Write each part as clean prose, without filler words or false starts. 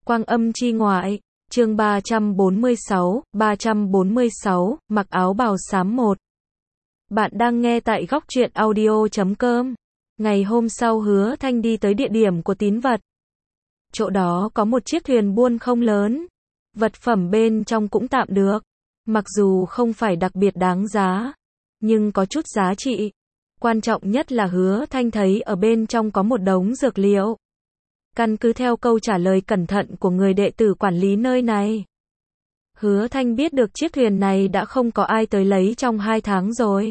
Quang âm chi ngoại, chương 346, mặc áo bào xám 1. Bạn đang nghe tại góc truyện audio.com. Ngày hôm sau Hứa Thanh đi tới địa điểm của tín vật. Chỗ đó có một chiếc thuyền buôn không lớn. Vật phẩm bên trong cũng tạm được. Mặc dù không phải đặc biệt đáng giá, nhưng có chút giá trị. Quan trọng nhất là Hứa Thanh thấy ở bên trong có một đống dược liệu. Căn cứ theo câu trả lời cẩn thận của người đệ tử quản lý nơi này, Hứa Thanh biết được chiếc thuyền này đã không có ai tới lấy trong 2 tháng rồi.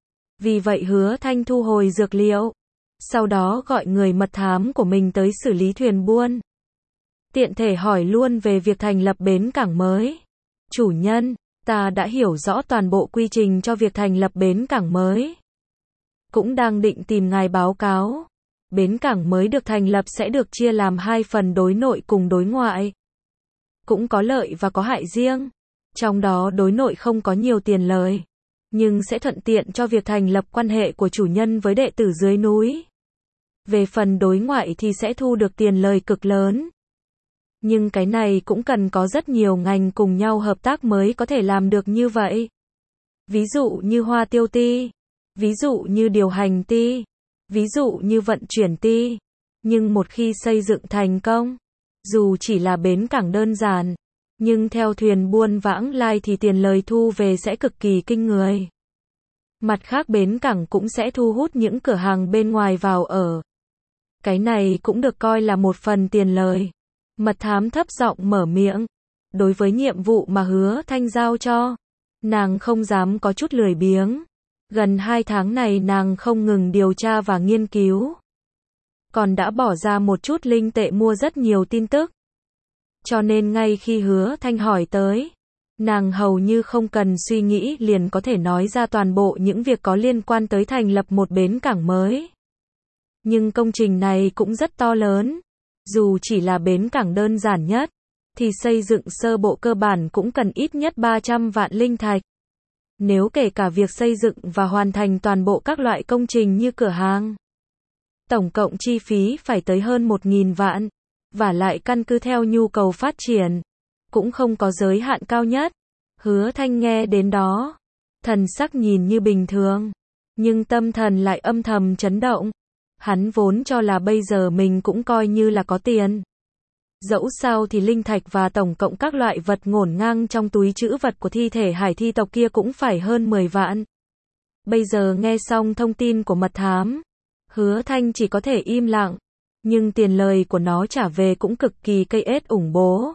Vì vậy Hứa Thanh thu hồi dược liệu, sau đó gọi người mật thám của mình tới xử lý thuyền buôn. Tiện thể hỏi luôn về việc thành lập bến cảng mới. Chủ nhân, ta đã hiểu rõ toàn bộ quy trình cho việc thành lập bến cảng mới. Cũng đang định tìm ngài báo cáo. Bến cảng mới được thành lập sẽ được chia làm 2 phần, đối nội cùng đối ngoại. Cũng có lợi và có hại riêng. Trong đó đối nội không có nhiều tiền lời, nhưng sẽ thuận tiện cho việc thành lập quan hệ của chủ nhân với đệ tử dưới núi. Về phần đối ngoại thì sẽ thu được tiền lời cực lớn. Nhưng cái này cũng cần có rất nhiều ngành cùng nhau hợp tác mới có thể làm được như vậy. Ví dụ như hoa tiêu ty, ví dụ như điều hành ty, ví dụ như vận chuyển ty. Nhưng một khi xây dựng thành công, dù chỉ là bến cảng đơn giản, nhưng theo thuyền buôn vãng lai thì tiền lời thu về sẽ cực kỳ kinh người. Mặt khác bến cảng cũng sẽ thu hút những cửa hàng bên ngoài vào ở. Cái này cũng được coi là một phần tiền lời. Mật thám thấp giọng mở miệng. Đối với nhiệm vụ mà Hứa Thanh giao cho, nàng không dám có chút lười biếng. Gần 2 tháng này nàng không ngừng điều tra và nghiên cứu. Còn đã bỏ ra một chút linh tệ mua rất nhiều tin tức. Cho nên ngay khi Hứa Thanh hỏi tới, nàng hầu như không cần suy nghĩ liền có thể nói ra toàn bộ những việc có liên quan tới thành lập một bến cảng mới. Nhưng công trình này cũng rất to lớn. Dù chỉ là bến cảng đơn giản nhất, thì xây dựng sơ bộ cơ bản cũng cần ít nhất 300 vạn linh thạch. Nếu kể cả việc xây dựng và hoàn thành toàn bộ các loại công trình như cửa hàng, tổng cộng chi phí phải tới hơn 1.000 vạn. Và lại căn cứ theo nhu cầu phát triển, cũng không có giới hạn cao nhất. Hứa Thanh nghe đến đó, thần sắc nhìn như bình thường, nhưng tâm thần lại âm thầm chấn động. Hắn vốn cho là bây giờ mình cũng coi như là có tiền. Dẫu sao thì linh thạch và tổng cộng các loại vật ngổn ngang trong túi trữ vật của thi thể hải thi tộc kia cũng phải hơn 10 vạn. Bây giờ nghe xong thông tin của mật thám, Hứa Thanh chỉ có thể im lặng. Nhưng tiền lời của nó trả về cũng cực kỳ cây ết ủng bố.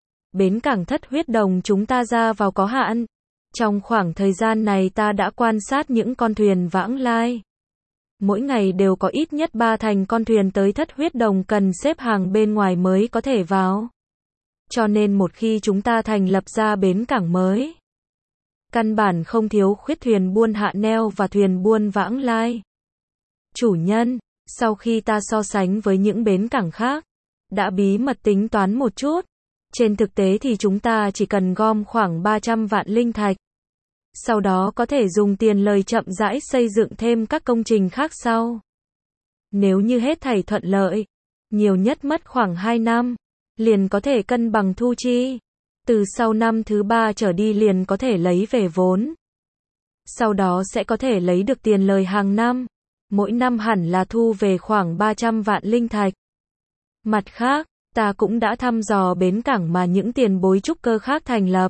Bến cảng Thất Huyết Đồng chúng ta ra vào có hạn. Trong khoảng thời gian này ta đã quan sát những con thuyền vãng lai. Mỗi ngày đều có ít nhất 3 thành con thuyền tới Thất Huyết Đồng cần xếp hàng bên ngoài mới có thể vào. Cho nên một khi chúng ta thành lập ra bến cảng mới, căn bản không thiếu khuyết thuyền buôn hạ neo và thuyền buôn vãng lai. Chủ nhân, sau khi ta so sánh với những bến cảng khác, đã bí mật tính toán một chút. Trên thực tế thì chúng ta chỉ cần gom khoảng 300 vạn linh thạch. Sau đó có thể dùng tiền lời chậm rãi xây dựng thêm các công trình khác sau. Nếu như hết thảy thuận lợi, nhiều nhất mất khoảng 2 năm, liền có thể cân bằng thu chi. Từ sau năm thứ 3 trở đi liền có thể lấy về vốn. Sau đó sẽ có thể lấy được tiền lời hàng năm. Mỗi năm hẳn là thu về khoảng 300 vạn linh thạch. Mặt khác, ta cũng đã thăm dò bến cảng mà những tiền bối trúc cơ khác thành lập.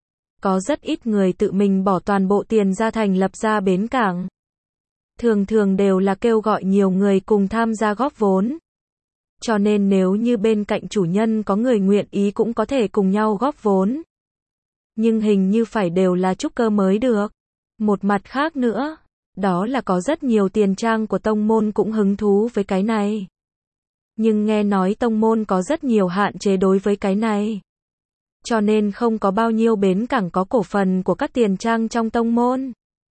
Có rất ít người tự mình bỏ toàn bộ tiền ra thành lập ra bến cảng. Thường thường đều là kêu gọi nhiều người cùng tham gia góp vốn. Cho nên nếu như bên cạnh chủ nhân có người nguyện ý cũng có thể cùng nhau góp vốn. Nhưng hình như phải đều là trúc cơ mới được. Một mặt khác nữa, đó là có rất nhiều tiền trang của tông môn cũng hứng thú với cái này. Nhưng nghe nói tông môn có rất nhiều hạn chế đối với cái này. Cho nên không có bao nhiêu bến cảng có cổ phần của các tiền trang trong tông môn.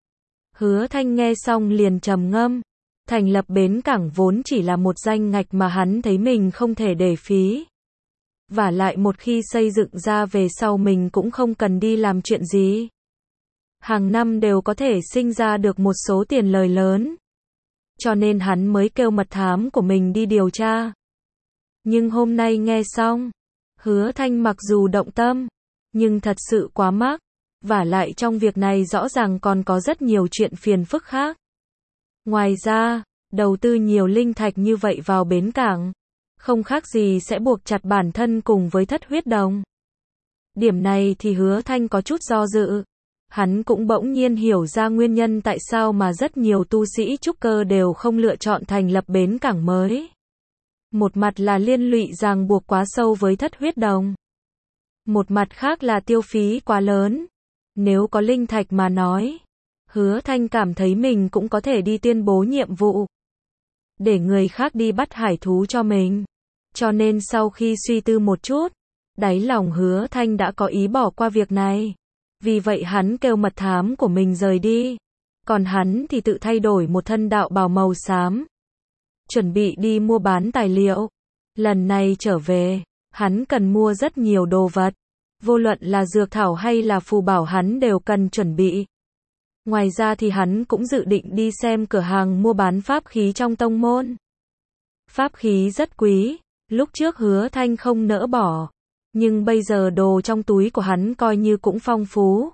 Hứa Thanh nghe xong liền trầm ngâm. Thành lập bến cảng vốn chỉ là một danh ngạch mà hắn thấy mình không thể để phí. Và lại một khi xây dựng ra về sau mình cũng không cần đi làm chuyện gì. Hàng năm đều có thể sinh ra được một số tiền lời lớn. Cho nên hắn mới kêu mật thám của mình đi điều tra. Nhưng hôm nay nghe xong, Hứa Thanh mặc dù động tâm, nhưng thật sự quá mắc, vả lại trong việc này rõ ràng còn có rất nhiều chuyện phiền phức khác. Ngoài ra, đầu tư nhiều linh thạch như vậy vào bến cảng, không khác gì sẽ buộc chặt bản thân cùng với Thất Huyết Đồng. Điểm này thì Hứa Thanh có chút do dự. Hắn cũng bỗng nhiên hiểu ra nguyên nhân tại sao mà rất nhiều tu sĩ trúc cơ đều không lựa chọn thành lập bến cảng mới. Một mặt là liên lụy ràng buộc quá sâu với Thất Huyết Đồng. Một mặt khác là tiêu phí quá lớn. Nếu có linh thạch mà nói, Hứa Thanh cảm thấy mình cũng có thể đi tuyên bố nhiệm vụ, để người khác đi bắt hải thú cho mình. Cho nên sau khi suy tư một chút, đáy lòng Hứa Thanh đã có ý bỏ qua việc này. Vì vậy hắn kêu mật thám của mình rời đi. Còn hắn thì tự thay đổi một thân đạo bào màu xám, chuẩn bị đi mua bán tài liệu. Lần này trở về, hắn cần mua rất nhiều đồ vật. Vô luận là dược thảo hay là phù bảo hắn đều cần chuẩn bị. Ngoài ra thì hắn cũng dự định đi xem cửa hàng mua bán pháp khí trong tông môn. Pháp khí rất quý, lúc trước Hứa Thanh không nỡ bỏ. Nhưng bây giờ đồ trong túi của hắn coi như cũng phong phú.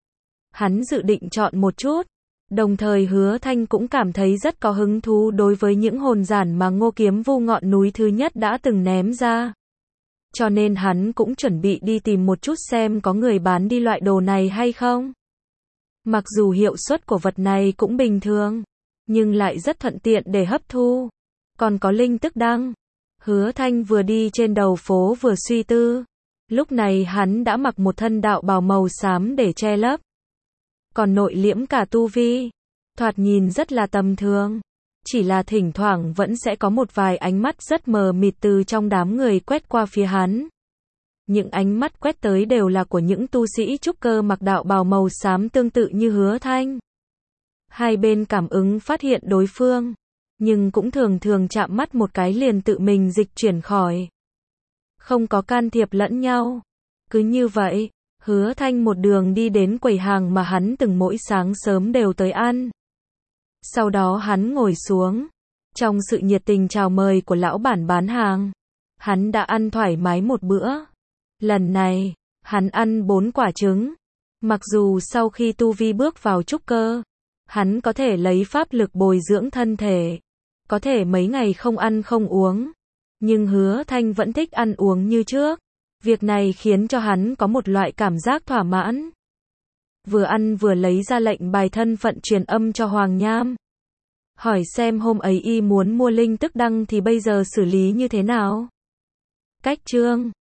Hắn dự định chọn một chút. Đồng thời Hứa Thanh cũng cảm thấy rất có hứng thú đối với những hồn giản mà Ngô Kiếm Vu ngọn núi thứ nhất đã từng ném ra. Cho nên hắn cũng chuẩn bị đi tìm một chút xem có người bán đi loại đồ này hay không. Mặc dù hiệu suất của vật này cũng bình thường, nhưng lại rất thuận tiện để hấp thu. Còn có linh tức đăng. Hứa Thanh vừa đi trên đầu phố vừa suy tư. Lúc này hắn đã mặc một thân đạo bào màu xám để che lấp. Còn nội liễm cả tu vi. Thoạt nhìn rất là tầm thường. Chỉ là thỉnh thoảng vẫn sẽ có một vài ánh mắt rất mờ mịt từ trong đám người quét qua phía hắn. Những ánh mắt quét tới đều là của những tu sĩ trúc cơ mặc đạo bào màu xám tương tự như Hứa Thanh. Hai bên cảm ứng phát hiện đối phương, nhưng cũng thường thường chạm mắt một cái liền tự mình dịch chuyển khỏi. Không có can thiệp lẫn nhau. Cứ như vậy, Hứa Thanh một đường đi đến quầy hàng mà hắn từng mỗi sáng sớm đều tới ăn. Sau đó hắn ngồi xuống. Trong sự nhiệt tình chào mời của lão bản bán hàng, hắn đã ăn thoải mái một bữa. Lần này, hắn ăn 4 quả trứng. Mặc dù sau khi tu vi bước vào trúc cơ, hắn có thể lấy pháp lực bồi dưỡng thân thể, có thể mấy ngày không ăn không uống. Nhưng Hứa Thanh vẫn thích ăn uống như trước. Việc này khiến cho hắn có một loại cảm giác thỏa mãn. Vừa ăn vừa lấy ra lệnh bài thân phận truyền âm cho Hoàng Nham. Hỏi xem hôm ấy y muốn mua linh tức đăng thì bây giờ xử lý như thế nào. Cách chương